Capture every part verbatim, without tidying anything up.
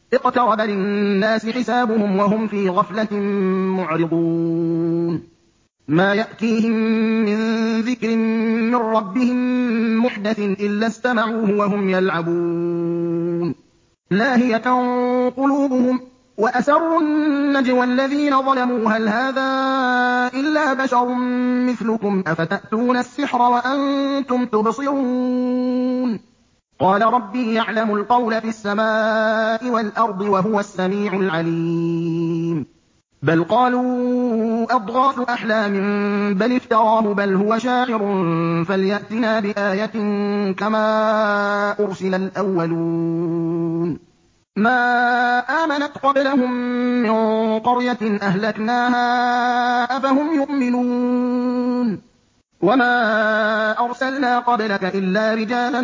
اقترب للناس حسابهم وهم في غفلة معرضون ما يأتيهم من ذكر من ربهم محدث إلا استمعوه وهم يلعبون لاهية قلوبهم وأسروا النجوى الذين ظلموا هل هذا إلا بشر مثلكم أفتأتون السحر وأنتم تبصرون قال ربي يعلم القول في السماء والأرض وهو السميع العليم بل قالوا أضغاث أحلام بل افتراه بل هو شاعر فليأتنا بآية كما أرسل الأولون ما آمنت قبلهم من قرية أهلكناها أفهم يؤمنون وما أرسلنا قبلك إلا رجالا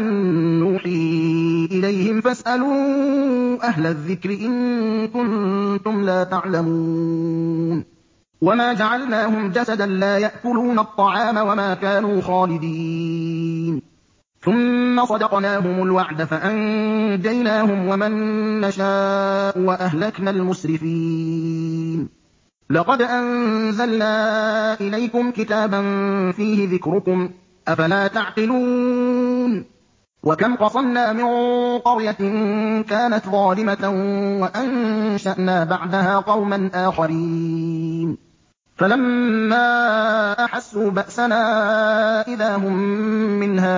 نوحي إليهم فاسألوا أهل الذكر إن كنتم لا تعلمون وما جعلناهم جسدا لا يأكلون الطعام وما كانوا خالدين ثم صدقناهم الوعد فأنجيناهم ومن نشاء وأهلكنا المسرفين لقد أنزلنا إليكم كتابا فيه ذكركم أفلا تعقلون وكم قصمنا من قرية كانت ظالمة وأنشأنا بعدها قوما آخرين فلما أحسوا بأسنا إذا هم منها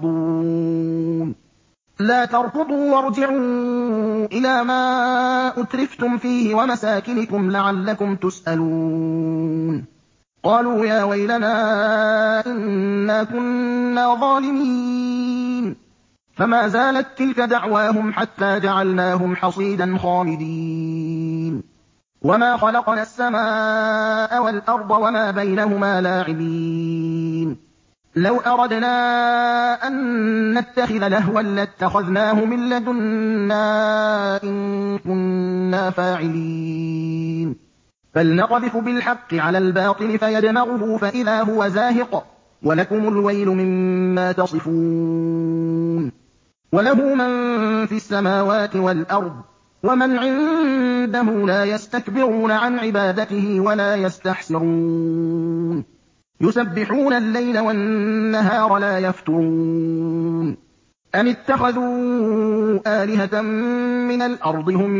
يركضون لا تركضوا وارجعوا إلى ما أترفتم فيه ومساكنكم لعلكم تسألون قالوا يا ويلنا إنا كنا ظالمين فما زالت تلك دعواهم حتى جعلناهم حصيدا خامدين وما خلقنا السماء والأرض وما بينهما لاعبين لو أردنا أن نتخذ لهوا لاتخذناه من لدنا إن كنا فاعلين بل نقذف بالحق على الباطل فيدمغه فإذا هو زاهق ولكم الويل مما تصفون وله من في السماوات والأرض ومن عنده لا يستكبرون عن عبادته ولا يستحسرون يسبحون الليل والنهار لا يفترون أم اتخذوا آلهة من الأرض هم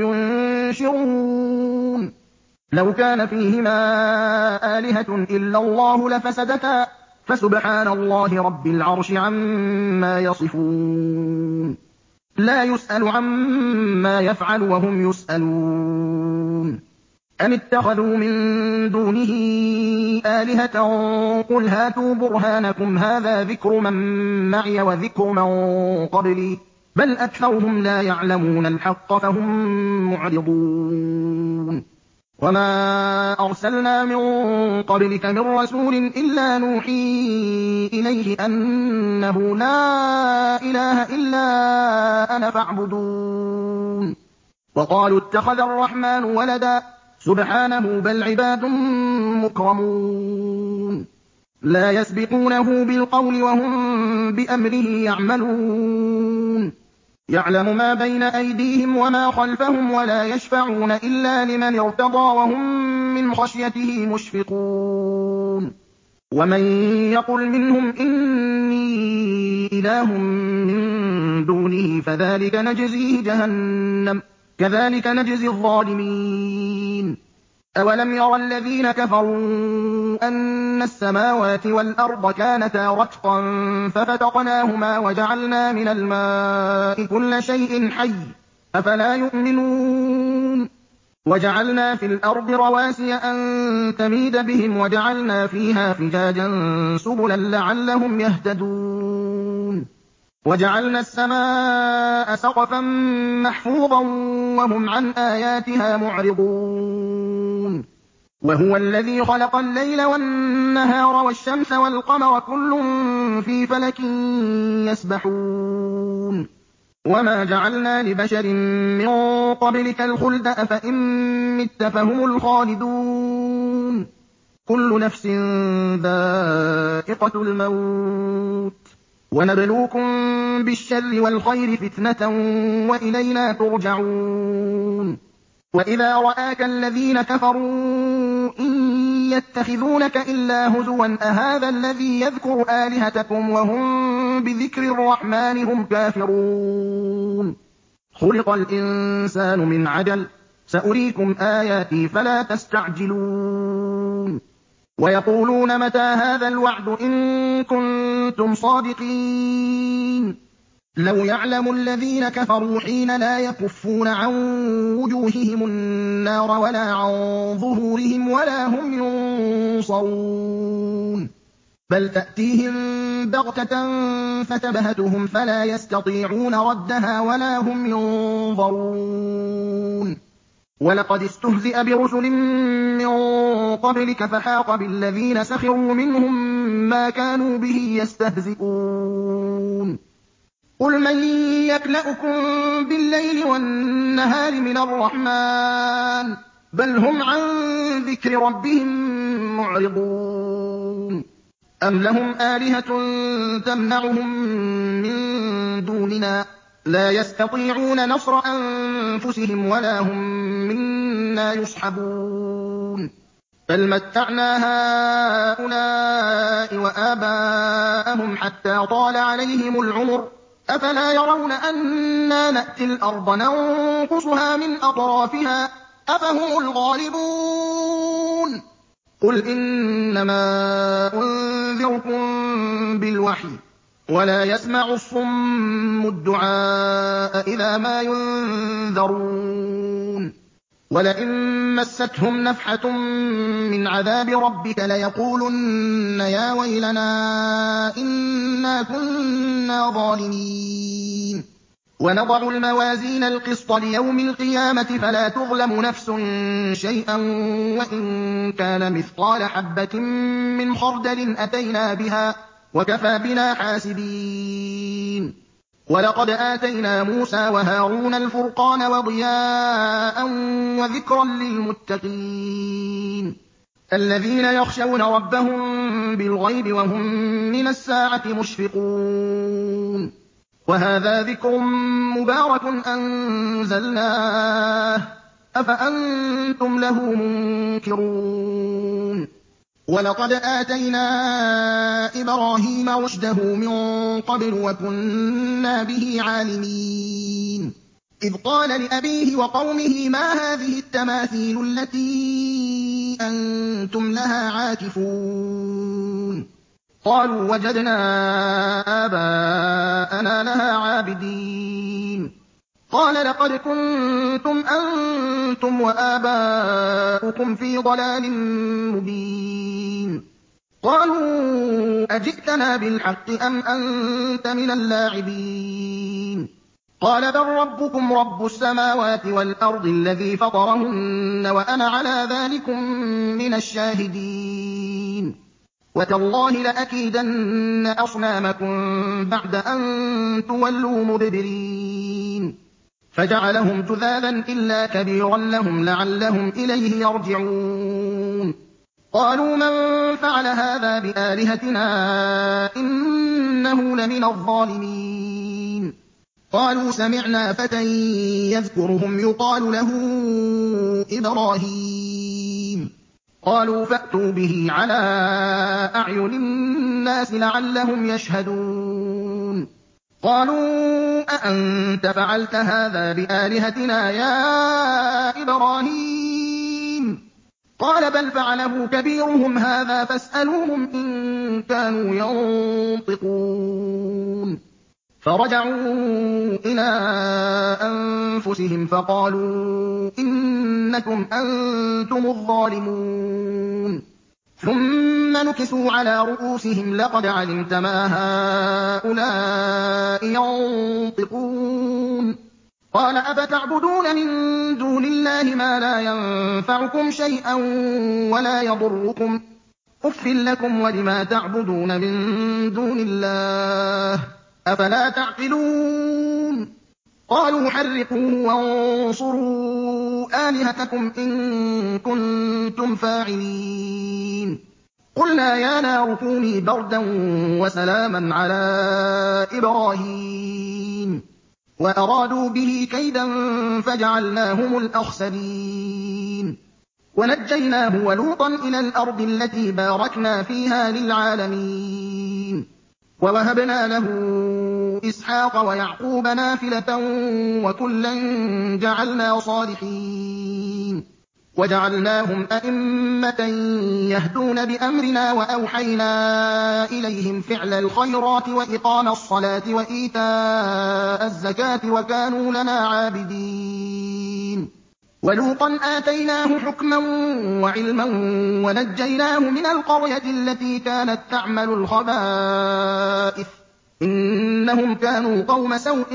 ينشرون لو كان فيهما آلهة إلا الله لفسدتا فسبحان الله رب العرش عما يصفون لا يسأل عما يفعل وهم يسألون أم اتخذوا من دونه آلهة قل هاتوا برهانكم هذا ذكر من معي وذكر من قبلي بل أكثرهم لا يعلمون الحق فهم معرضون وما أرسلنا من قبلك من رسول إلا نوحي إليه أنه لا إله إلا أنا فاعبدون وقالوا اتخذ الرحمن ولدا سبحانه بل عباد مكرمون لا يسبقونه بالقول وهم بأمره يعملون يعلم ما بين أيديهم وما خلفهم ولا يشفعون إلا لمن ارتضى وهم من خشيته مشفقون ومن يقل منهم إني إله من دونه فذلك نجزيه جهنم كذلك نجزي الظالمين أولم يرى الذين كفروا أن السماوات والأرض كانتا رتقا ففتقناهما وجعلنا من الماء كل شيء حي أفلا يؤمنون وجعلنا في الأرض رواسي أن تميد بهم وجعلنا فيها فجاجا سبلا لعلهم يهتدون وجعلنا السماء سقفا محفوظا وهم عن آياتها معرضون وهو الذي خلق الليل والنهار والشمس والقمر كل في فلك يسبحون وما جعلنا لبشر من قبلك الخلد أفإن مت فهم الخالدون كل نفس ذائقة الموت وَنَبْلُوكُم بِالشَّرِّ وَالْخَيْرِ فِتْنَةً وَإِلَيْنَا تُرْجَعُونَ وَإِذَا رَآكَ الَّذِينَ كَفَرُوا إِن يَتَّخِذُونَكَ إِلَّا هُزُوًا أَهَٰذَا الَّذِي يَذْكُرُ آلِهَتَكُمْ وَهُم بِذِكْرِ الرَّحْمَٰنِ هُمْ كَافِرُونَ خُلِقَ الْإِنسَانُ مِنْ عَجَلٍ ۚ سَأُرِيكُمْ آيَاتِي فَلَا تَسْتَعْجِلُونِ وَيَقُولُونَ مَتَىٰ هَٰذَا الْوَعْدُ إِن كُنتُمْ صَادِقِينَ لَوْ يَعْلَمُ الَّذِينَ كَفَرُوا حِينَ لَا يَكُفُّونَ عَن وُجُوهِهِمُ النَّارَ وَلَا عَن ظُهُورِهِمْ وَلَا هُمْ يُنصَرُونَ بَلْ تَأْتِيهِم بَغْتَةً فَتَبْهَتُهُمْ فَلَا يَسْتَطِيعُونَ رَدَّهَا وَلَا هُمْ يُنظَرُونَ وَلَقَدِ اسْتُهْزِئَ بِرُسُلٍ مِّن قَبْلِكَ فَحَاقَ بِالَّذِينَ سَخِرُوا مِنْهُم مَّا كَانُوا بِهِ يَسْتَهْزِئُونَ قُلْ مَن يَكْلَؤُكُم بِاللَّيْلِ وَالنَّهَارِ مِنَ الرَّحْمَٰنِ بَلْ هُمْ عَن ذِكْرِ رَبِّهِم مُّعْرِضُونَ أَمْ لَهُمْ آلِهَةٌ تَمْنَعُهُم مِّن دُونِنَا لَا يَسْتَطِيعُونَ نَصْرَ أَنفُسِهِمْ وَلَا هُم مِّنَّا يُصْحَبُونَ بَلْ مَتَّعْنَا هَٰؤُلَاءِ وَآبَاءَهُمْ حَتَّىٰ طَالَ عَلَيْهِمُ الْعُمُرُ أَفَلَا يَرَوْنَ أَنَّا نَأْتِي الْأَرْضَ نَنقُصُهَا مِنْ أَطْرَافِهَا ۚ أَفَهُمُ الْغَالِبُونَ قُلْ إِنَّمَا أُنذِرُكُم بِالْوَحْيِ ۚ وَلَا يَسْمَعُ الصُّمُّ الدُّعَاءَ إِذَا مَا يُنذَرُونَ وَلَئِن مَّسَّتْهُمْ نَفْحَةٌ مِّنْ عَذَابِ رَبِّكَ لَيَقُولُنَّ يَا وَيْلَنَا إِنَّا كُنَّا ظَالِمِينَ وَنَضَعُ الْمَوَازِينَ الْقِسْطَ لِيَوْمِ الْقِيَامَةِ فَلَا تُظْلَمُ نَفْسٌ شَيْئًا وَإِن كَانَ مِثْقَالَ حَبَّةٍ مِّنْ خَرْدَلٍ أَتَيْنَا بِهَا ۗ وَكَفَىٰ بِنَا حَاسِبِينَ وَلَقَدْ آتَيْنَا مُوسَىٰ وَهَارُونَ الْفُرْقَانَ وَضِيَاءً وَذِكْرًا لِّلْمُتَّقِينَ الَّذِينَ يَخْشَوْنَ رَبَّهُم بِالْغَيْبِ وَهُم مِّنَ السَّاعَةِ مُشْفِقُونَ وَهَٰذَا ذِكْرٌ مُّبَارَكٌ أَنزَلْنَاهُ ۚ أَفَأَنتُمْ لَهُ مُنكِرُونَ وَلَقَدْ آتَيْنَا إِبْرَاهِيمَ رُشْدَهُ مِن قَبْلُ وَكُنَّا بِهِ عَالِمِينَ إِذْ قَالَ لِأَبِيهِ وَقَوْمِهِ مَا هَٰذِهِ التَّمَاثِيلُ الَّتِي أَنتُمْ لَهَا عَاكِفُونَ قَالُوا وَجَدْنَا آبَاءَنَا لَهَا عَابِدِينَ قَالَ لَقَدْ كُنتُمْ أَنتُمْ وَآبَاؤُكُمْ فِي ضَلَالٍ مُّبِينٍ قَالُوا أَجِئْتَنَا بِالْحَقِّ أَمْ أَنتَ مِنَ اللاعبين قَالَ بَل رَّبُّكُمْ رَبُّ السَّمَاوَاتِ وَالْأَرْضِ الَّذِي فَطَرَهُنَّ وَأَنَا عَلَىٰ ذَٰلِكُم مِّنَ الشَّاهِدِينَ وَتَاللَّهِ لَأَكِيدَنَّ أَصْنَامَكُم بَعْدَ أَن تُوَلُّوا مُدْبِرِينَ فَجَعَلَهُمْ جُذَاذًا إِلَّا كَبِيرًا لَّهُمْ لَعَلَّهُمْ إِلَيْهِ يَرْجِعُونَ قَالُوا مَن فَعَلَ هَٰذَا بِآلِهَتِنَا إِنَّهُ لَمِنَ الظَّالِمِينَ قَالُوا سَمِعْنَا فَتًى يَذْكُرُهُمْ يُقَالُ لَهُ إِبْرَاهِيمُ قَالُوا فَأْتُوا بِهِ عَلَىٰ أَعْيُنِ النَّاسِ لَعَلَّهُمْ يَشْهَدُونَ قَالُوا أَأَنتَ فَعَلْتَ هَٰذَا بِآلِهَتِنَا يَا إِبْرَاهِيمُ قَالَ بَلْ فَعَلَهُ كَبِيرُهُمْ هَٰذَا فَاسْأَلُوهُمْ إِن كَانُوا يَنطِقُونَ فَرَجَعُوا إِلَىٰ أَنفُسِهِمْ فَقَالُوا إِنَّكُمْ أَنتُمُ الظَّالِمُونَ ثُمَّ نُكِسُوا عَلَىٰ رُءُوسِهِمْ لَقَدْ عَلِمْتَ مَا هَٰؤُلَاءِ يَنطِقُونَ قَالَ أَفَتَعْبُدُونَ مِن دُونِ اللَّهِ مَا لَا يَنفَعُكُمْ شَيْئًا وَلَا يَضُرُّكُمْ ۖ أُفٍّ لَّكُمْ وَلِمَا تَعْبُدُونَ مِن دُونِ اللَّهِ ۖ أَفَلَا تَعْقِلُونَ قَالُوا حَرِّقُوهُ وَانصُرُوا آلِهَتَكُمْ إِن كُنتُمْ فَاعِلِينَ قُلْنَا يَا نَارُ كُونِي بَرْدًا وَسَلَامًا عَلَىٰ إِبْرَاهِيمَ وَأَرَادُوا بِهِ كَيْدًا فَجَعَلْنَاهُمُ الْأَخْسَرِينَ وَنَجَّيْنَاهُ وَلُوطًا إِلَى الْأَرْضِ الَّتِي بَارَكْنَا فِيهَا لِلْعَالَمِينَ وَوَهَبْنَا لَهُ إِسْحَاقَ وَيَعْقُوبَ نَافِلَةً وَكُلًّا جَعَلْنَا صَالِحِينَ وَجَعَلْنَاهُمْ أَئِمَّةً يَهْدُونَ بِأَمْرِنَا وَأَوْحَيْنَا إِلَيْهِمْ فِعْلَ الْخَيْرَاتِ وَإِقَامَ الصَّلَاةِ وَإِيتَاءَ الزَّكَاةِ وَكَانُوا لَنَا عَابِدِينَ وَلُوطًا آتَيْنَاهُ حُكْمًا وَعِلْمًا وَنَجَّيْنَاهُ مِنَ الْقَرْيَةِ الَّتِي كَانَت تَّعْمَلُ الْخَبَائِثَ إِنَّهُمْ كَانُوا قَوْمَ سَوْءٍ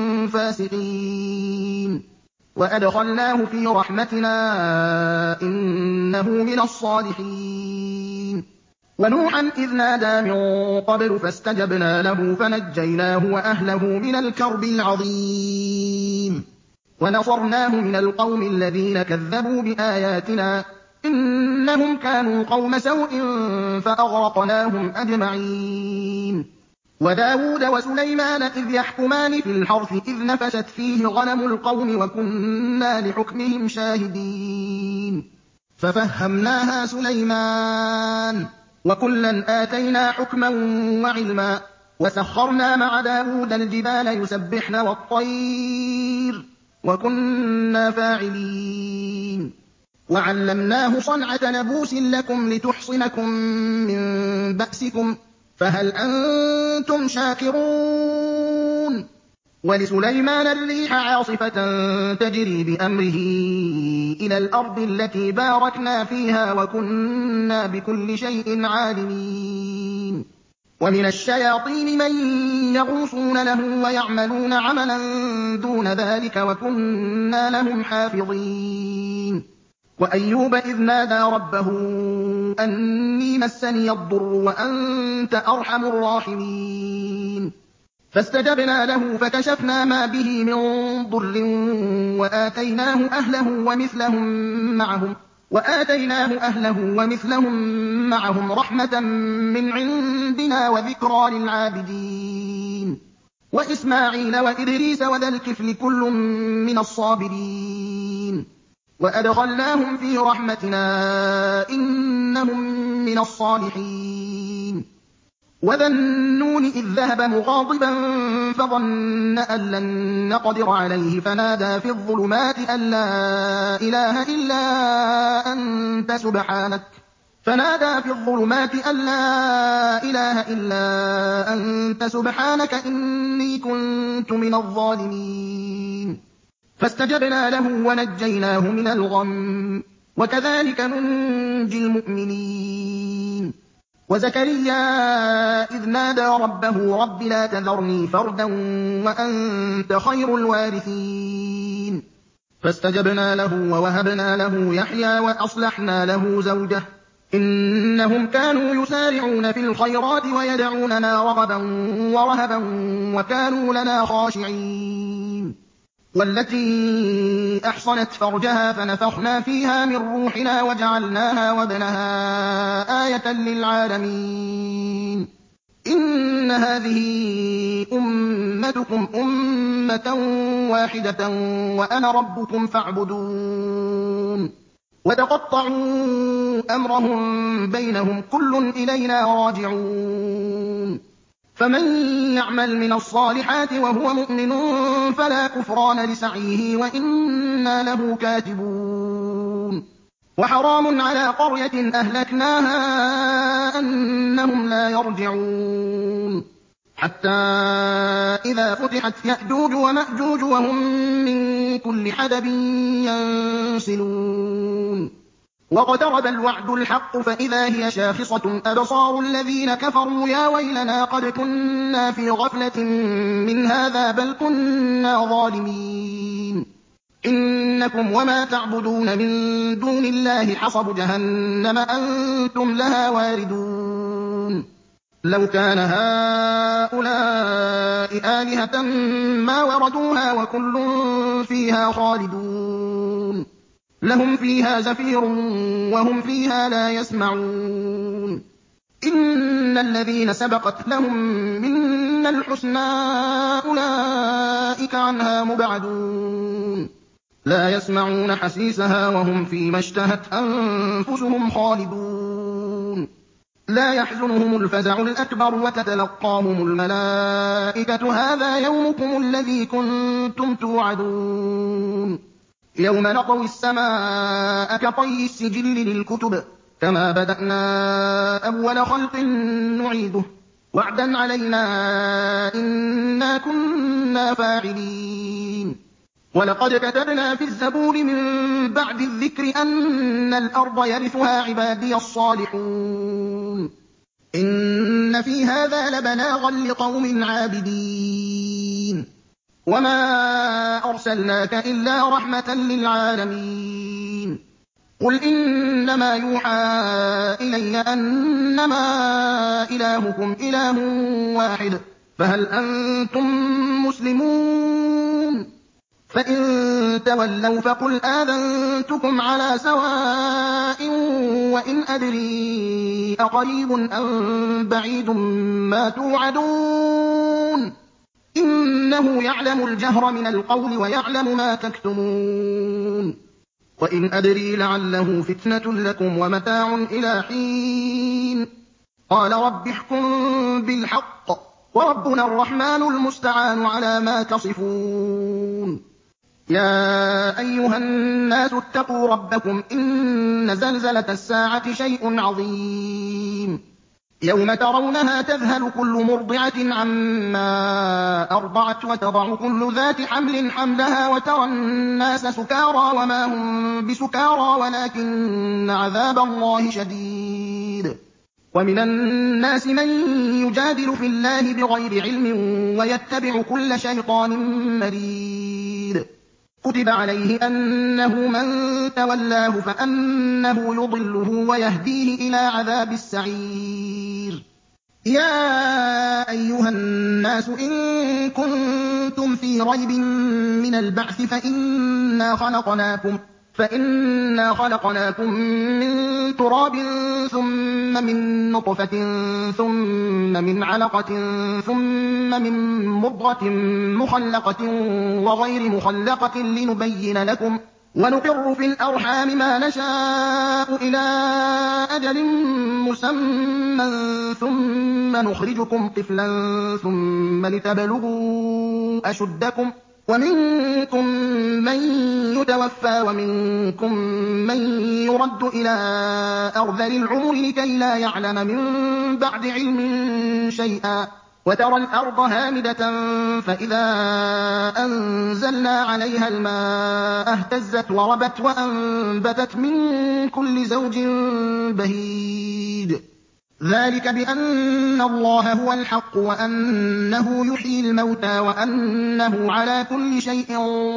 فَاسِقِينَ وَأَدْخَلْنَاهُ فِي رَحْمَتِنَا ۖ إِنَّهُ مِنَ الصَّالِحِينَ وَنُوحًا إِذْ نَادَىٰ مِن قَبْلُ فَاسْتَجَبْنَا لَهُ فَنَجَّيْنَاهُ وَأَهْلَهُ مِنَ الْكَرْبِ الْعَظِيمِ وَنَصَرْنَاهُ مِنَ الْقَوْمِ الَّذِينَ كَذَّبُوا بِآيَاتِنَا ۖ إِنَّهُمْ كَانُوا قَوْمَ سَوْءٍ فَأَغْرَقْنَاهُمْ أَجْمَعِينَ وَدَاوُودَ وَسُلَيْمَانَ إِذْ يَحْكُمَانِ فِي الْحَرْثِ إِذْ نَفَشَتْ فِيهِ غَنَمُ الْقَوْمِ وَكُنَّا لِحُكْمِهِمْ شَاهِدِينَ فَفَهَّمْنَاهَا سُلَيْمَانَ ۚ وَكُلًّا آتَيْنَا حُكْمًا وَعِلْمًا ۚ وَسَخَّرْنَا مَعَ دَاوُودَ الْجِبَالَ يُسَبِّحْنَ وَالطَّيْرَ ۚ وَكُنَّا فَاعِلِينَ وَعَلَّمْنَاهُ صَنْعَةَ لَبُوسٍ لَّكُمْ لِتُحْصِنَكُم مِّن بَأْسِكُمْ ۖ فَهَلْ أَنتُمْ شَاكِرُونَ وَلِسُلَيْمَانَ الرِّيحَ عَاصِفَةً تَجْرِي بِأَمْرِهِ إِلَى الْأَرْضِ الَّتِي بَارَكْنَا فِيهَا وَكُنَّا بِكُلِّ شَيْءٍ عَالِمِينَ وَمِنَ الشَّيَاطِينِ مَن يَغُوصُونَ لَهُ وَيَعْمَلُونَ عَمَلًا دُونَ ذَٰلِكَ وَكُنَّا لَهُمْ حَافِظِينَ وَأَيُّوبَ إِذْ نَادَىٰ رَبَّهُ أَنِّي مَسَّنِيَ الضُّرُّ وَأَنتَ أَرْحَمُ الرَّاحِمِينَ فَاسْتَجَبْنَا لَهُ فَكَشَفْنَا مَا بِهِ مِن ضُرٍّ وَآتَيْنَاهُ أَهْلَهُ وَمِثْلَهُم مَّعَهُمْ رَحْمَةً مِّنْ عِندِنَا وَذِكْرَىٰ لِلْعَابِدِينَ وَإِسْمَاعِيلَ وَإِدْرِيسَ وَذَا الْكِفْلِ كُلٌّ مِّنَ الصَّابِرِينَ وَأَدْخَلْنَاهُمْ فِي رَحْمَتِنَا ۖ إِنَّهُم مِّنَ الصَّالِحِينَ وَذَا النُّونِ إِذ ذَّهَبَ مُغَاضِبًا فَظَنَّ أَن لَّن نَّقْدِرَ عَلَيْهِ فَنَادَىٰ في الظُّلُمَاتِ أَن لَّا إِلَٰهَ إِلَّا أَنتَ سُبْحَانَكَ إِنِّي كُنتُ مِنَ الظَّالِمِينَ فَاسْتَجَبْنَا لَهُ وَنَجَّيْنَاهُ مِنَ الْغَمِّ ۚ وَكَذَٰلِكَ نُنجِي الْمُؤْمِنِينَ وَزَكَرِيَّا إِذْ نَادَىٰ رَبَّهُ رَبِّ لَا تَذَرْنِي فَرْدًا وَأَنتَ خَيْرُ الْوَارِثِينَ فَاسْتَجَبْنَا لَهُ وَوَهَبْنَا لَهُ يَحْيَىٰ وَأَصْلَحْنَا لَهُ زَوْجَهُ ۚ إِنَّهُمْ كَانُوا يُسَارِعُونَ فِي الْخَيْرَاتِ وَيَدْعُونَنَا رَغَبًا وَرَهَبًا وَكَانُوا لَنَا خَاشِعِينَ وَالَّتِي أَحْصَنَتْ فَرْجَهَا فَنَفَخْنَا فِيهَا مِن رُّوحِنَا وَجَعَلْنَاهَا وَابْنَهَا آيَةً لِّلْعَالَمِينَ إِنَّ هَٰذِهِ أُمَّتُكُمْ أُمَّةً وَاحِدَةً وَأَنَا رَبُّكُمْ فَاعْبُدُونِ وَتَقَطَّعُوا أَمْرَهُم بَيْنَهُمْ ۖ كُلٌّ إِلَيْنَا رَاجِعُونَ فَمَن يَعْمَلْ مِنَ الصَّالِحَاتِ وَهُوَ مُؤْمِنٌ فَلَا كُفْرَانَ لِسَعْيِهِ وَإِنَّا لَهُ كَاتِبُونَ وَحَرَامٌ عَلَىٰ قَرْيَةٍ أَهْلَكْنَاهَا أَنَّهُمْ لَا يَرْجِعُونَ حَتَّىٰ إِذَا فُتِحَتْ يَأْجُوجُ وَمَأْجُوجُ وَهُم مِّن كُلِّ حَدَبٍ يَنسِلُونَ وَاقْتَرَبَ الْوَعْدُ الْحَقُّ فَإِذَا هِيَ شَاخِصَةٌ أَبْصَارُ الَّذِينَ كَفَرُوا يَا وَيْلَنَا قَدْ كُنَّا فِي غَفْلَةٍ مِّنْ هَٰذَا بَلْ كُنَّا ظَالِمِينَ إِنَّكُمْ وَمَا تَعْبُدُونَ مِن دُونِ اللَّهِ حَصَبُ جَهَنَّمَ أَنتُمْ لَهَا وَارِدُونَ لَوْ كَانَ هَٰؤُلَاءِ آلِهَةً مَّا وَرَدُوهَا وَكُلٌّ فِيهَا خَالِدُونَ لَهُمْ فِيهَا زَفِيرٌ وَهُمْ فِيهَا لَا يَسْمَعُونَ إِنَّ الَّذِينَ سَبَقَتْ لَهُم مِّنَّا الْحُسْنَىٰ أُولَٰئِكَ عَنْهَا مُبْعَدُونَ لَا يَسْمَعُونَ حَسِيسَهَا وَهُمْ فِيمَا اشْتَهَتْ أَنفُسُهُمْ خَالِدُونَ لَا يَحْزُنُهُمُ الْفَزَعُ الْأَكْبَرُ وَتَتَلَقَّاهُمُ الْمَلَائِكَةُ هَٰذَا يَوْمُكُمُ الَّذِي كُنتُمْ تُوعَدُونَ يَوْمَ نَطْوِي السَّمَاءَ كَطَيِّ السِّجِلِّ لِلْكُتُبِ كَمَا بَدَأْنَا أَوَّلَ خَلْقٍ نُّعِيدُهُ وَعْدًا عَلَيْنَا إِنَّا كُنَّا فَاعِلِينَ وَلَقَدْ كَتَبْنَا فِي الزَّبُورِ مِن بَعْدِ الذِّكْرِ أَنَّ الْأَرْضَ يَرِثُهَا عِبَادِيَ الصَّالِحُونَ إِنَّ فِي هَٰذَا لَبَلَاغًا لِّقَوْمٍ عَابِدِينَ وَمَا أَرْسَلْنَاكَ إِلَّا رَحْمَةً لِّلْعَالَمِينَ قُلْ إِنَّمَا يُوحَىٰ إِلَيَّ أَنَّمَا إِلَٰهُكُمْ إِلَٰهٌ وَاحِدٌ فَهَلْ أَنتُم مُّسْلِمُونَ فَإِن تَوَلَّوْا فَقُلْ آذَنتُكُمْ عَلَىٰ سَوَاءٍ وَإِنْ أَدْرِي أَقَرِيبٌ أَم بَعِيدٌ مَّا تُوعَدُونَ إِنَّهُ يَعْلَمُ الْجَهْرَ مِنَ الْقَوْلِ وَيَعْلَمُ مَا تَكْتُمُونَ وَإِنْ أَدْرِي لَعَلَّهُ فِتْنَةٌ لَّكُمْ وَمَتَاعٌ إِلَىٰ حِينٍ قَالَ رَبِّ احْكُم بِالْحَقِّ وَرَبُّنَا الرَّحْمَٰنُ الْمُسْتَعَانُ عَلَىٰ مَا تَصِفُونَ يَا أَيُّهَا النَّاسُ اتَّقُوا رَبَّكُمْ إِنَّ زَلْزَلَةَ السَّاعَةِ شَيْءٌ عَظِيمٌ يَوْمَ تَرَوْنَهَا تَذْهَلُ كُلُّ مُرْضِعَةٍ عَمَّا أَرْضَعَتْ وَتَضَعُ كُلُّ ذَاتِ حَمْلٍ حَمْلَهَا وَتَرَى النَّاسَ سُكَارَىٰ وَمَا هُم بِسُكَارَىٰ وَلَٰكِنَّ عَذَابَ اللَّهِ شَدِيدٌ وَمِنَ النَّاسِ مَن يُجَادِلُ فِي اللَّهِ بِغَيْرِ عِلْمٍ وَيَتَّبِعُ كُلَّ شَيْطَانٍ مَّرِيدٍ كُتِبَ عَلَيْهِ أَنَّهُ مَن تَوَلَّاهُ فَأَنَّهُ يُضِلُّهُ وَيَهْدِيهِ إِلَىٰ عَذَابِ السَّعِيرِ يَا أَيُّهَا النَّاسُ إِن كُنتُمْ فِي رَيْبٍ مِّنَ الْبَعْثِ فَإِنَّا خَلَقْنَاكُم فَإِنَّا خَلَقْنَاكُم مِّن تُرَابٍ ثُمَّ مِن نُّطْفَةٍ ثُمَّ مِنْ عَلَقَةٍ ثُمَّ مِن مُّضْغَةٍ مُّخَلَّقَةٍ وَغَيْرِ مُخَلَّقَةٍ لِّنُبَيِّنَ لَكُمْ وَنُقِرُّ فِي الْأَرْحَامِ مَا نَشَاءُ إِلَىٰ أَجَلٍ مُّسَمًّى ثُمَّ نُخْرِجُكُمْ طِفْلًا ثُمَّ لِتَبْلُغُوا أَشُدَّكُمْ ۖ وَمِنكُم مَّن يُتَوَفَّىٰ وَمِنكُم مَّن يُرَدُّ إِلَىٰ أَرْذَلِ الْعُمُرِ لِكَيْلَا يَعْلَمَ مِن بَعْدِ عِلْمٍ شَيْئًا ۚ وَتَرَى الْأَرْضَ هَامِدَةً فَإِذَا أَنزَلْنَا عَلَيْهَا الْمَاءَ اهْتَزَّتْ وَرَبَتْ وَأَنبَتَتْ مِن كُلِّ زَوْجٍ بَهِيجٍ ذَٰلِكَ بِأَنَّ اللَّهَ هُوَ الْحَقُّ وَأَنَّهُ يُحْيِي الْمَوْتَىٰ وَأَنَّهُ عَلَىٰ كُلِّ شَيْءٍ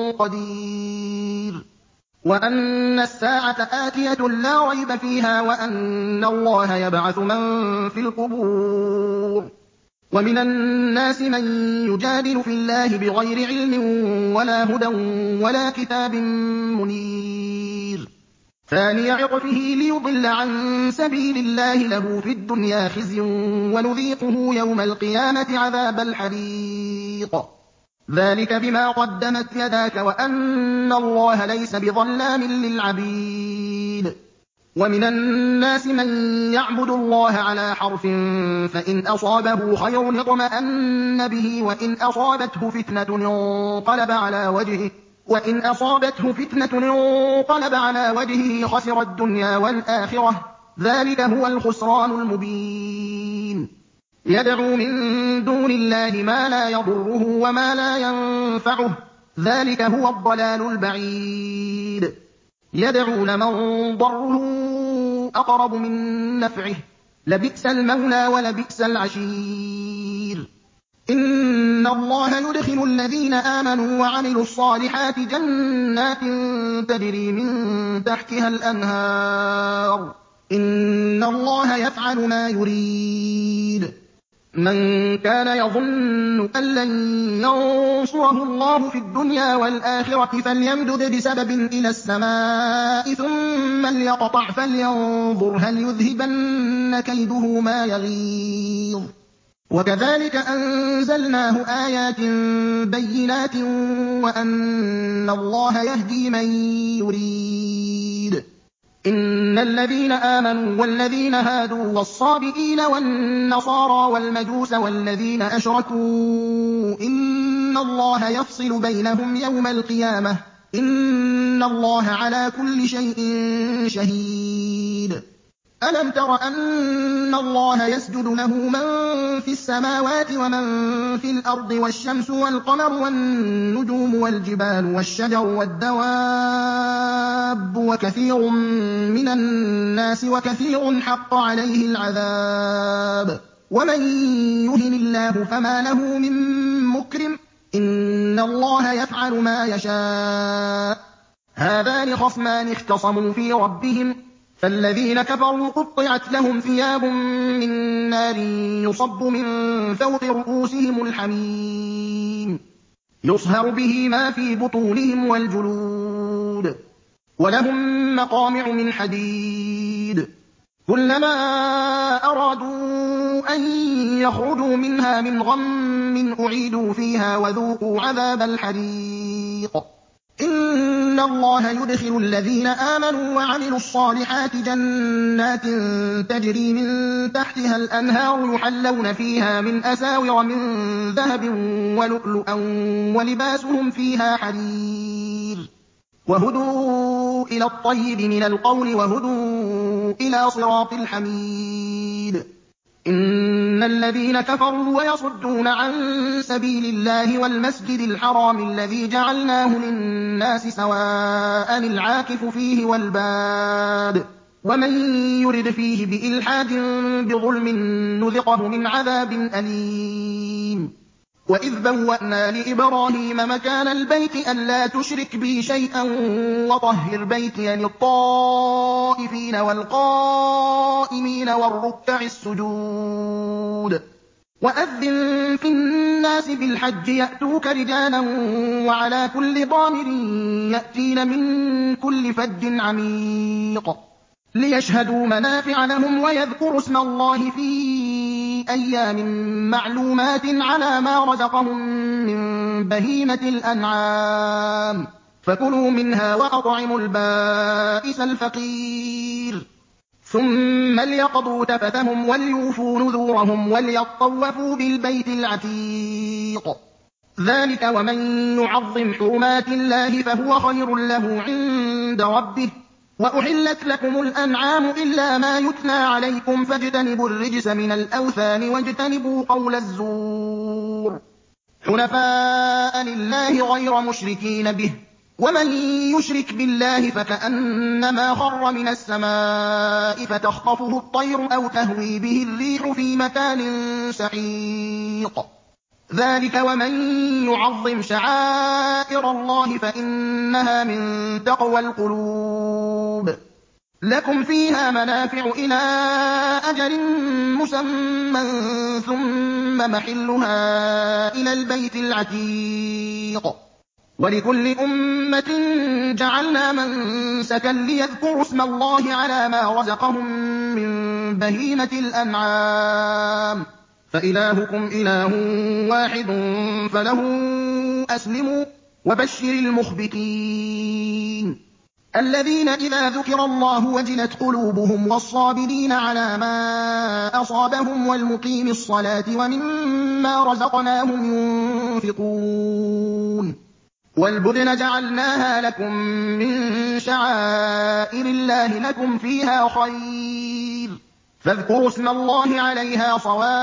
قَدِيرٌ وَأَنَّ السَّاعَةَ آتِيَةٌ لَّا رَيْبَ فِيهَا وَأَنَّ اللَّهَ يَبْعَثُ مَن فِي الْقُبُورِ وَمِنَ النَّاسِ مَن يُجَادِلُ فِي اللَّهِ بِغَيْرِ عِلْمٍ وَلَا هُدًى وَلَا كِتَابٍ مُّنِيرٍ ثَانِيَ عِطْفِهِ لِيُضِلَّ عَن سَبِيلِ اللَّهِ لَهُ فِي الدُّنْيَا خِزْيٌ وَنُذِيقُهُ يَوْمَ الْقِيَامَةِ عَذَابَ الْحَرِيقِ ذَٰلِكَ بِمَا قَدَّمَتْ يَدَاكَ وَأَنَّ اللَّهَ لَيْسَ بِظَلَّامٍ لِّلْعَبِيدِ وَمِنَ النَّاسِ مَن يَعْبُدُ اللَّهَ عَلَىٰ حَرْفٍ فَإِنْ أَصَابَهُ خَيْرٌ اطْمَأَنَّ بِهِ وَإِنْ أَصَابَتْهُ فِتْنَةٌ انقَلَبَ عَلَىٰ وَجْهِهِ وَإِنْ أَصَابَتْهُ فِتْنَةٌ انقَلَبَ عَلَىٰ وَجْهِهِ خَسِرَ الدُّنْيَا وَالْآخِرَةَ ۚ ذَٰلِكَ هُوَ الْخُسْرَانُ الْمُبِينُ يَدْعُو مِن دُونِ اللَّهِ مَا لَا يَضُرُّهُ وَمَا لَا يَنفَعُهُ ۚ ذَٰلِكَ هُوَ الضَّلَالُ الْبَعِيدُ يَدْعُو لَمَن ضَرُّهُ أَقْرَبُ مِن نَّفْعِهِ ۚ لَبِئْسَ الْمَوْلَىٰ وَلَبِئْسَ الْعَشِيرُ إِنَّ اللَّهَ يُدْخِلُ الَّذِينَ آمَنُوا وَعَمِلُوا الصَّالِحَاتِ جَنَّاتٍ تَجْرِي مِن تَحْتِهَا الْأَنْهَارُ ۚ إِنَّ اللَّهَ يَفْعَلُ مَا يُرِيدُ مَن كَانَ يَظُنُّ أَن لَّن يَنصُرَهُ اللَّهُ فِي الدُّنْيَا وَالْآخِرَةِ فَلْيَمْدُدْ بِسَبَبٍ إِلَى السَّمَاءِ ثُمَّ لْيَقْطَعْ فَلْيَنظُرْ هَلْ يُذْهِبَنَّ كَيْدُهُ مَا يَغِيظُ وَكَذَٰلِكَ أَنزَلْنَاهُ آيَاتٍ بَيِّنَاتٍ وَأَنَّ اللَّهَ يَهْدِي مَن يُرِيدُ إِنَّ الَّذِينَ آمَنُوا وَالَّذِينَ هَادُوا وَالصَّابِئِينَ وَالنَّصَارَىٰ وَالْمَجُوسَ وَالَّذِينَ أَشْرَكُوا إِنَّ اللَّهَ يَفْصِلُ بَيْنَهُمْ يَوْمَ الْقِيَامَةِ ۚ إِنَّ اللَّهَ عَلَىٰ كُلِّ شَيْءٍ شَهِيدٌ أَلَمْ تَرَ أَنَّ اللَّهَ يَسْجُدُ لَهُ مَن فِي السَّمَاوَاتِ وَمَن فِي الْأَرْضِ وَالشَّمْسُ وَالْقَمَرُ وَالنُّجُومُ وَالْجِبَالُ وَالشَّجَرُ وَالدَّوَابُّ وَكَثِيرٌ مِّنَ النَّاسِ وَكَثِيرٌ حَقَّ عَلَيْهِ الْعَذَابُ ۗ وَمَن يُهِنِ اللَّهُ فَمَا لَهُ مِن مُّكْرِمٍ ۚ إِنَّ اللَّهَ يَفْعَلُ مَا يَشَاءُ هَٰذَانِ خَصْمَانِ اخْتَصَمُوا فِي رَبِّهِمْ ۖ فَالَّذِينَ كَفَرُوا قُطِّعَتْ لَهُمْ ثِيَابٌ مِّن نَّارٍ يُصَبُّ مِن فَوْقِ رُءُوسِهِمُ الْحَمِيمُ يُصْهَرُ بِهِ مَا فِي بُطُونِهِمْ وَالْجُلُودُ وَلَهُم مَّقَامِعُ مِنْ حَدِيدٍ كُلَّمَا أَرَادُوا أَن يَخْرُجُوا مِنْهَا مِنْ غَمٍّ أُعِيدُوا فِيهَا وَذُوقُوا عَذَابَ الْحَرِيقِ إِنَّ اللَّهَ يُدْخِلُ الَّذِينَ آمَنُوا وَعَمِلُوا الصَّالِحَاتِ جَنَّاتٍ تَجْرِي مِن تَحْتِهَا الْأَنْهَارُ يُحَلَّوْنَ فِيهَا مِنْ أَسَاوِرَ مِن ذَهَبٍ وَلُؤْلُؤًا وَلِبَاسُهُمْ فِيهَا حَرِيرٌ وَهُدُوا إِلَى الطَّيِّبِ مِنَ الْقَوْلِ وَهُدُوا إِلَىٰ صِرَاطِ الْحَمِيدِ إِنَّ الَّذِينَ كَفَرُوا وَيَصُدُّونَ عَن سَبِيلِ اللَّهِ وَالْمَسْجِدِ الْحَرَامِ الَّذِي جَعَلْنَاهُ لِلنَّاسِ سَوَاءً الْعَاكِفُ فِيهِ وَالْبَادِ ۚ وَمَن يُرِدْ فِيهِ بِإِلْحَادٍ بِظُلْمٍ نُّذِقْهُ مِنْ عَذَابٍ أَلِيمٍ وَإِذْ بَوَّأْنَا لِإِبْرَاهِيمَ مَكَانَ الْبَيْتِ أَلَّا تُشْرِكْ بِي شَيْئًا وَطَهِّرْ بَيْتِيَ لِلطَّائِفِينَ وَالْقَائِمِينَ وَالرُّكَّعِ السُّجُودِ وَأَذِّن فِي النَّاسِ بِالْحَجِّ يَأْتُوكَ رِجَالًا وَعَلَىٰ كُلِّ ضَامِرٍ يَأْتِينَ مِن كُلِّ فَجٍّ عَمِيقٍ لِّيَشْهَدُوا مَنَافِعَ لَهُمْ وَيَذْكُرُوا اسْمَ اللَّهِ فِي أَيَّامٍ مَّعْلُومَاتٍ عَلَىٰ مَا رَزَقَهُم مِّن بَهِيمَةِ الْأَنْعَامِ ۖ فَكُلُوا مِنْهَا وَأَطْعِمُوا الْبَائِسَ الْفَقِيرَ ثُمَّ لْيَقْضُوا تَفَثَهُمْ وَلْيُوفُوا نُذُورَهُمْ وَلْيَطَّوَّفُوا بِالْبَيْتِ الْعَتِيقِ ۚ ذَٰلِكَ وَمَن يُعَظِّمْ حُرُمَاتِ اللَّهِ فَهُوَ خَيْرٌ لَّهُ عِندَ رَبِّهِ ۗ وَأُحِلَّتْ لَكُمُ الْأَنْعَامُ إِلَّا مَا يُتْلَىٰ عَلَيْكُمْ فَاجْتَنِبُوا الرِّجْسَ مِنَ الْأَوْثَانِ وَاجْتَنِبُوا قَوْلَ الزُّورِ حُنَفَاءَ لِلَّهِ غَيْرَ مُشْرِكِينَ بِهِ ۚ وَمَن يُشْرِكْ بِاللَّهِ فَكَأَنَّمَا خَرَّ مِنَ السَّمَاءِ فَتَخْطَفُهُ الطَّيْرُ أَوْ تَهْوِي بِهِ الرِّيحُ فِي مَكَانٍ سَحِيقٍ ذَٰلِكَ وَمَن يُعَظِّمْ شَعَائِرَ اللَّهِ فَإِنَّهَا مِن تَقْوَى الْقُلُوبِ لَكُمْ فِيهَا مَنَافِعُ إِلَىٰ أَجَلٍ مُّسَمًّى ثُمَّ مَحِلُّهَا إِلَى الْبَيْتِ الْعَتِيقِ ۚ وَلِكُلِّ أُمَّةٍ جَعَلْنَا مَنسَكًا لِّيَذْكُرُوا اسْمَ اللَّهِ عَلَىٰ مَا رَزَقَهُم مِّن بَهِيمَةِ الْأَنْعَامِ ۖ فَإِلَٰهُكُمْ إِلَٰهٌ وَاحِدٌ فَلَهُ أَسْلِمُوا ۗ وَبَشِّرِ الْمُخْبِتِينَ الَّذِينَ إِذَا ذُكِرَ اللَّهُ وَجِلَتْ قُلُوبُهُمْ وَالصَّابِرِينَ عَلَىٰ مَا أَصَابَهُمْ وَالْمُقِيمِي الصَّلَاةِ وَمِمَّا رَزَقْنَاهُمْ يُنفِقُونَ وَالْبُدْنَ جَعَلْنَاهَا لَكُم مِّن شَعَائِرِ اللَّهِ لَكُمْ فِيهَا خَيْرٌ ۖ فاذكروا اسم الله عليها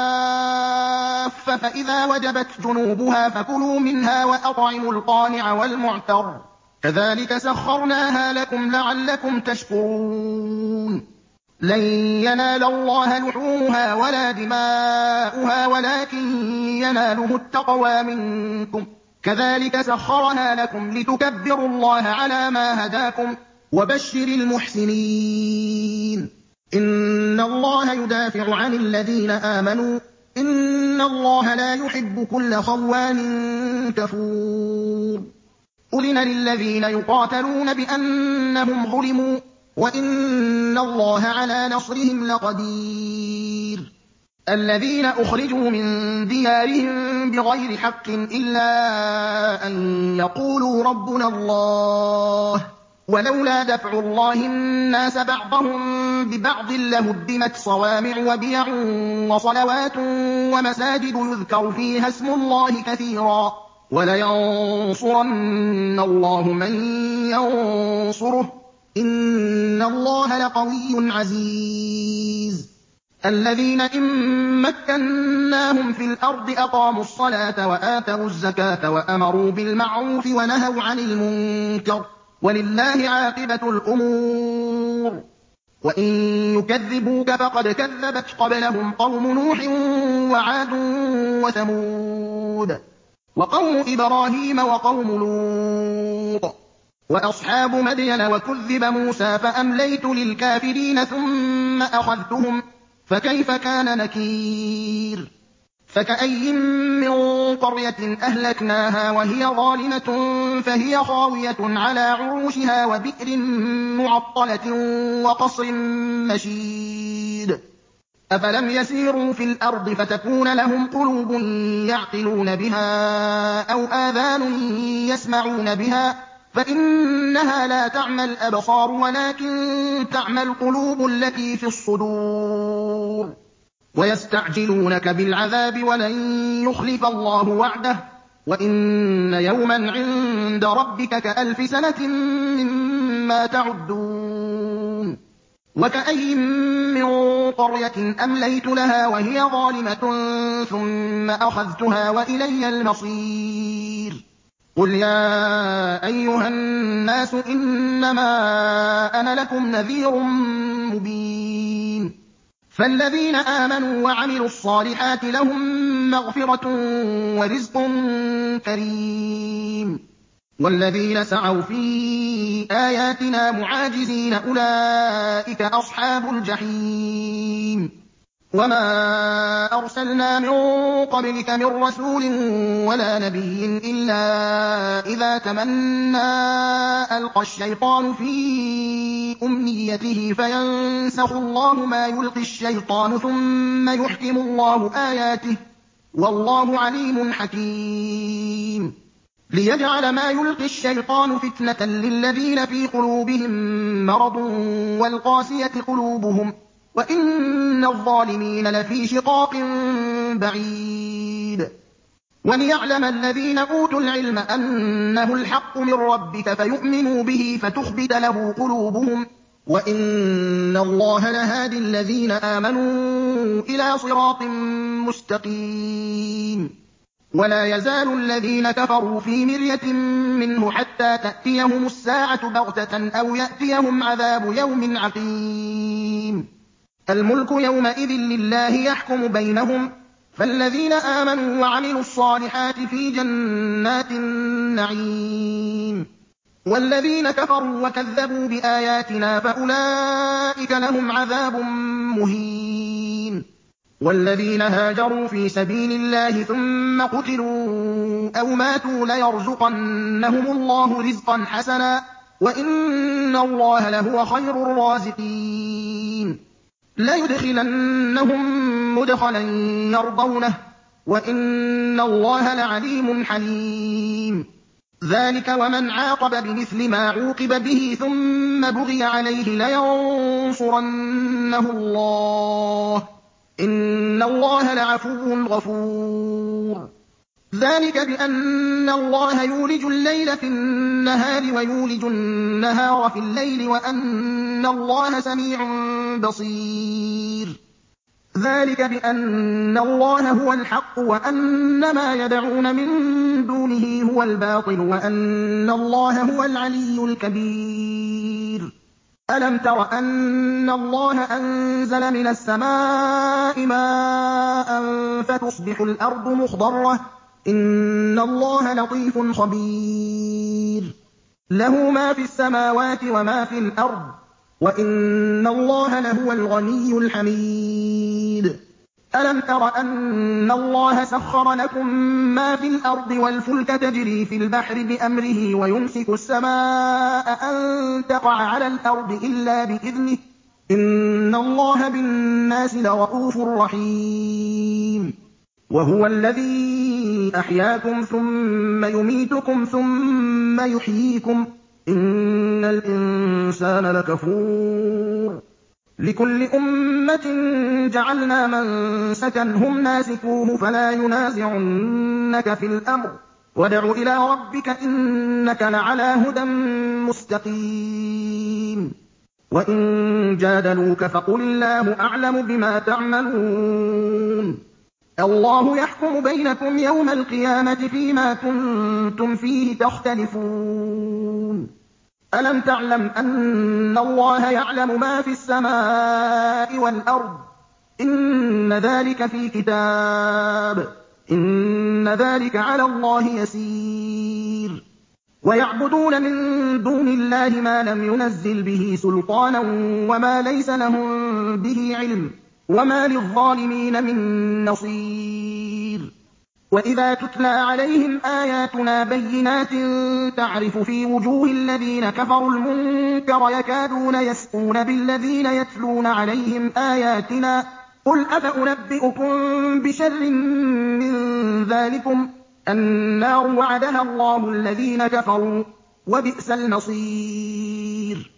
صواف فإذا وجبت جنوبها فكلوا منها وأطعموا القانع والمعتر ۚ كذلك سخرناها لكم لعلكم تشكرون لن ينال الله لحومها ولا دماؤها ولكن يناله التقوى منكم ۚ كذلك سخرها لكم لتكبروا الله على ما هداكم ۗ وبشر المحسنين إن الله يدافع عن الذين آمنوا إِنَّ اللَّهَ لَا يُحِبُّ كُلَّ خَوَّانٍ كَفُورٍ أُذِنَ لِلَّذِينَ يُقَاتَلُونَ بِأَنَّهُمْ ظُلِمُوا وَإِنَّ اللَّهَ عَلَىٰ نَصْرِهِمْ لَقَدِيرٌ الَّذِينَ أُخْرِجُوا مِن دِيَارِهِم بِغَيْرِ حَقٍّ إِلَّا أَن يَقُولُوا رَبُّنَا اللَّهُ وَلَوْلَا دَفْعُ اللَّهِ النَّاسَ بَعْضَهُم بِبَعْضٍ لَّهُدِّمَتْ صَوَامِعُ وَبِيَعٌ وَصَلَوَاتٌ وَمَسَاجِدُ يُذْكَرُ فِيهَا اسْمُ اللَّهِ كَثِيرًا وَلَيَنصُرَنَّ اللَّهُ مَن يَنصُرُهُ ۗ إِنَّ اللَّهَ لَقَوِيٌّ عَزِيزٌ الَّذِينَ إِن مَّكَّنَّاهُمْ فِي الْأَرْضِ أَقَامُوا الصَّلَاةَ وَآتَوُا الزَّكَاةَ وَأَمَرُوا بِالْمَعْرُوفِ وَنَهَوْا عَنِ الْمُنكَرِ ۗ وَلِلَّهِ عَاقِبَةُ الْأُمُورِ وَإِن يُكَذِّبُوكَ فَقَدْ كَذَّبَتْ قَبْلَهُمْ قَوْمُ نُوحٍ وَعَادٌ وَثَمُودُ وَقَوْمُ إِبْرَاهِيمَ وَقَوْمُ لُوطٍ وَأَصْحَابُ مَدْيَنَ وَكُذِّبَ مُوسَىٰ فَأَمْلَيْتُ لِلْكَافِرِينَ ثُمَّ أَخَذْتُهُمْ ۖ فَكَيْفَ كَانَ نَكِيرِ فَكَأَيِّن مِّن قَرْيَةٍ أَهْلَكْنَاهَا وَهِيَ ظَالِمَةٌ فَهِيَ خَاوِيَةٌ عَلَىٰ عُرُوشِهَا وَبِئْرٍ مُّعَطَّلَةٍ وَقَصْرٍ مَّشِيدٍ أَفَلَمْ يَسِيرُوا فِي الْأَرْضِ فَتَكُونَ لَهُمْ قُلُوبٌ يَعْقِلُونَ بِهَا أَوْ آذَانٌ يَسْمَعُونَ بِهَا ۖ فَإِنَّهَا لَا تَعْمَى الْأَبْصَارُ وَلَٰكِن تَعْمَى الْقُلُوبُ الَّتِي فِي الصُّدُورِ وَيَسْتَعْجِلُونَكَ بِالْعَذَابِ وَلَن يُخْلِفَ اللَّهُ وَعْدَهُ وَإِنَّ يَوْمًا عِندَ رَبِّكَ كَأَلْفِ سَنَةٍ مِّمَّا تَعُدُّونَ وَكَأَيِّن مِّن قَرْيَةٍ أَمْلَيْتُ لَهَا وَهِيَ ظَالِمَةٌ ثُمَّ أَخَذْتُهَا وَإِلَيَّ الْمَصِيرُ قُلْ يَا أَيُّهَا النَّاسُ إِنَّمَا أَنَا لَكُمْ نَذِيرٌ مُّبِينٌ فَالَّذِينَ آمَنُوا وَعَمِلُوا الصَّالِحَاتِ لَهُم مَّغْفِرَةٌ وَرِزْقٌ كَرِيمٌ وَالَّذِينَ سَعَوْا فِي آيَاتِنَا مُعَاجِزِينَ أُولَٰئِكَ أَصْحَابُ الْجَحِيمِ وَمَا أَرْسَلْنَا مِن قَبْلِكَ مِن رَّسُولٍ وَلَا نَبِيٍّ إِلَّا إِذَا تَمَنَّىٰ أَلْقَى الشَّيْطَانُ فِي أُمْنِيَّتِهِ فَيَنسَخُ اللَّهُ مَا يُلْقِي الشَّيْطَانُ ثُمَّ يُحْكِمُ اللَّهُ آيَاتِهِ ۗ وَاللَّهُ عَلِيمٌ حَكِيمٌ لِيَجْعَلَ مَا يُلْقِي الشَّيْطَانُ فِتْنَةً لِّلَّذِينَ فِي قُلُوبِهِم مَّرَضٌ وَالْقَاسِيَةِ قُلُوبُهُمْ ۗ وَإِنَّ الظَّالِمِينَ لَفِي شِقَاقٍ بَعِيدٍ وَلِيَعْلَمَ الَّذِينَ أُوتُوا الْعِلْمَ أَنَّهُ الْحَقُّ مِن رَّبِّكَ فَيُؤْمِنُوا بِهِ فَتُخْبِتَ لَهُ قُلُوبُهُمْ ۗ وَإِنَّ اللَّهَ لَهَادِ الَّذِينَ آمَنُوا إِلَىٰ صِرَاطٍ مُّسْتَقِيمٍ وَلَا يَزَالُ الَّذِينَ كَفَرُوا فِي مِرْيَةٍ مِّنْهُ حَتَّىٰ تَأْتِيَهُمُ السَّاعَةُ بَغْتَةً أَوْ يَأْتِيَهُمْ عَذَابُ يَوْمٍ عَقِيمٍ الْمُلْكُ يَوْمَئِذٍ لِّلَّهِ يَحْكُمُ بَيْنَهُمْ ۚ فَالَّذِينَ آمَنُوا وَعَمِلُوا الصَّالِحَاتِ فِي جَنَّاتِ النَّعِيمِ وَالَّذِينَ كَفَرُوا وَكَذَّبُوا بِآيَاتِنَا فَأُولَٰئِكَ لَهُمْ عَذَابٌ مُّهِينٌ وَالَّذِينَ هَاجَرُوا فِي سَبِيلِ اللَّهِ ثُمَّ قُتِلُوا أَوْ مَاتُوا لَيَرْزُقَنَّهُمُ اللَّهُ رِزْقًا حَسَنًا ۚ وَإِنَّ اللَّهَ لَهُوَ خَيْرُ الرَّازِقِينَ لَيُدْخِلَنَّهُم مُّدْخَلًا يَرْضَوْنَهُ ۗ وَإِنَّ اللَّهَ لَعَلِيمٌ حَلِيمٌ ذَٰلِكَ وَمَنْ عَاقَبَ بِمِثْلِ مَا عُوقِبَ بِهِ ثُمَّ بُغِيَ عَلَيْهِ لَيَنصُرَنَّهُ اللَّهُ ۗ إِنَّ اللَّهَ لَعَفُوٌّ غَفُورٌ ذَٰلِكَ بِأَنَّ اللَّهَ يُولِجُ اللَّيْلَ فِي النَّهَارِ وَيُولِجُ النَّهَارَ فِي اللَّيْلِ وَأَنَّ اللَّهَ سَمِيعٌ بَصِيرٌ ذَٰلِكَ بِأَنَّ اللَّهَ هُوَ الْحَقُّ وَأَنَّ مَا يَدْعُونَ مِن دُونِهِ هُوَ الْبَاطِلُ وَأَنَّ اللَّهَ هُوَ الْعَلِيُّ الْكَبِيرُ أَلَمْ تَرَ أَنَّ اللَّهَ أَنزَلَ مِنَ السَّمَاءِ مَاءً فَتُصْبِحُ الْأَرْضُ مُخْضَرَّةً ۗ إِنَّ اللَّهَ لَطِيفٌ خَبِيرٌ لَّهُ مَا فِي السَّمَاوَاتِ وَمَا فِي الْأَرْضِ ۗ وَإِنَّ اللَّهَ لَهُوَ الْغَنِيُّ الْحَمِيدُ أَلَمْ تَرَ أَنَّ اللَّهَ سَخَّرَ لَكُم مَّا فِي الْأَرْضِ وَالْفُلْكَ تَجْرِي فِي الْبَحْرِ بِأَمْرِهِ وَيُمْسِكُ السَّمَاءَ أَن تَقَعَ عَلَى الْأَرْضِ إِلَّا بِإِذْنِهِ ۗ إِنَّ اللَّهَ بِالنَّاسِ لَرَءُوفٌ رَّحِيمٌ وَهُوَ الَّذِي أَحْيَاكُمْ ثُمَّ يُمِيتُكُمْ ثُمَّ يُحْيِيكُمْ ۗ إِنَّ الْإِنسَانَ لَكَفُورٌ لِكُلِّ أُمَّةٍ جَعَلْنَا مَنسَكًا هُمْ نَاسِكُوهُ فَلَا يُنَازِعُنَّكَ فِي الْأَمْرِ وَادْعُ إِلَىٰ رَبِّكَ إِنَّكَ لَعَلَىٰ هُدًى مُّسْتَقِيمٍ وَإِن جَادَلُوكَ فَقُلِ اللَّهُ أَعْلَمُ بِمَا تَعْمَلُونَ اللَّهُ يَحْكُمُ بَيْنَكُمْ يَوْمَ الْقِيَامَةِ فِيمَا كُنتُمْ فِيهِ تَخْتَلِفُونَ أَلَمْ تَعْلَمْ أَنَّ اللَّهَ يَعْلَمُ مَا فِي السَّمَاءِ وَالْأَرْضِ ۚ إِنَّ ذَٰلِكَ فِي كِتَابٍ ۚ إِنَّ ذَٰلِكَ عَلَى اللَّهِ يَسِيرٌ وَيَعْبُدُونَ مِن دُونِ اللَّهِ مَا لَمْ يُنَزِّلْ بِهِ سُلْطَانًا وَمَا لَيْسَ لَهُم بِهِ عِلْمٌ ۗ وَمَا لِلظَّالِمِينَ مِن نَّصِيرٍ وَإِذَا تُتْلَىٰ عَلَيْهِمْ آيَاتُنَا بَيِّنَاتٍ تَعْرِفُ فِي وُجُوهِ الَّذِينَ كَفَرُوا الْمُنكَرَ يَكَادُونَ يَسْطُونَ بِالَّذِينَ يَتْلُونَ عَلَيْهِمْ آيَاتِنَا ۗ قُلْ أَفَأُنَبِّئُكُم بِشَرٍّ مِّن ذَٰلِكُمُ النَّارُ وَعَدَهَا اللَّهُ الَّذِينَ كَفَرُوا ۖ وَبِئْسَ الْمَصِيرُ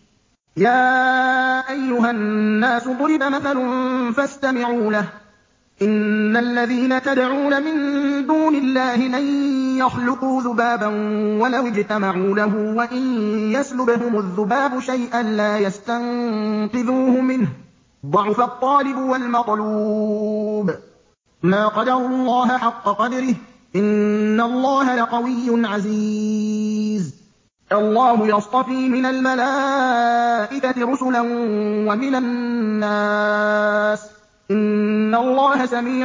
يَا أَيُّهَا النَّاسُ ضُرِبَ مَثَلٌ فَاسْتَمِعُوا لَهُ ۚ إِنَّ الَّذِينَ تَدْعُونَ مِن دُونِ اللَّهِ لَن يَخْلُقُوا ذُبَابًا وَلَوِ اجْتَمَعُوا لَهُ ۖ وَإِن يَسْلُبْهُمُ الذُّبَابُ شَيْئًا لَّا يَسْتَنقِذُوهُ مِنْهُ ۚ ضَعُفَ الطَّالِبُ وَالْمَطْلُوبُ مَا قَدَرُوا اللَّهَ حَقَّ قَدْرِهِ ۗ إِنَّ اللَّهَ لَقَوِيٌّ عَزِيزٌ اللَّهُ يَصْطَفِي مِنَ الْمَلَائِكَةِ رُسُلًا وَمِنَ النَّاسِ ۚ إِنَّ اللَّهَ سَمِيعٌ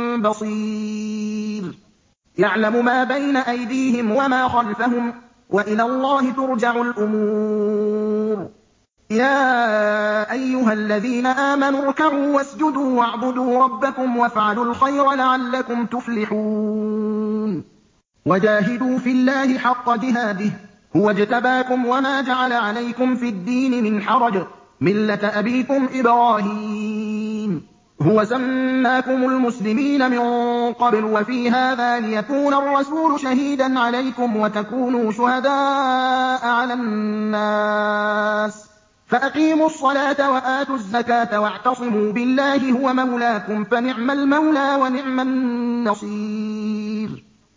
بَصِيرٌ يَعْلَمُ مَا بَيْنَ أَيْدِيهِمْ وَمَا خَلْفَهُمْ ۖ وَإِلَى اللَّهِ تُرْجَعُ الْأُمُورُ يَا أَيُّهَا الَّذِينَ آمَنُوا ارْكَعُوا وَاسْجُدُوا وَاعْبُدُوا رَبَّكُمْ وَافْعَلُوا الْخَيْرَ لَعَلَّكُمْ تُفْلِحُونَ وَجَاهِدُوا فِي اللَّهِ حَقَّ جِهَادِهِ ۚ هُوَ اجْتَبَاكُمْ وَمَا جَعَلَ عَلَيْكُمْ فِي الدِّينِ مِنْ حَرَجٍ ۚ مِّلَّةَ أَبِيكُمْ إِبْرَاهِيمَ هُوَ سَمَّاكُمُ الْمُسْلِمِينَ مِن قَبْلُ وَفِي هَٰذَا لِيَكُونَ الرَّسُولُ شَهِيدًا عَلَيْكُمْ وَتَكُونُوا شُهَدَاءَ عَلَى النَّاسِ ۚ فَأَقِيمُوا الصَّلَاةَ وَآتُوا الزَّكَاةَ وَاعْتَصِمُوا بِاللَّهِ هُوَ مَوْلَاكُمْ ۖ فَنِعْمَ الْمَوْلَىٰ وَنِعْمَ النَّصِيرُ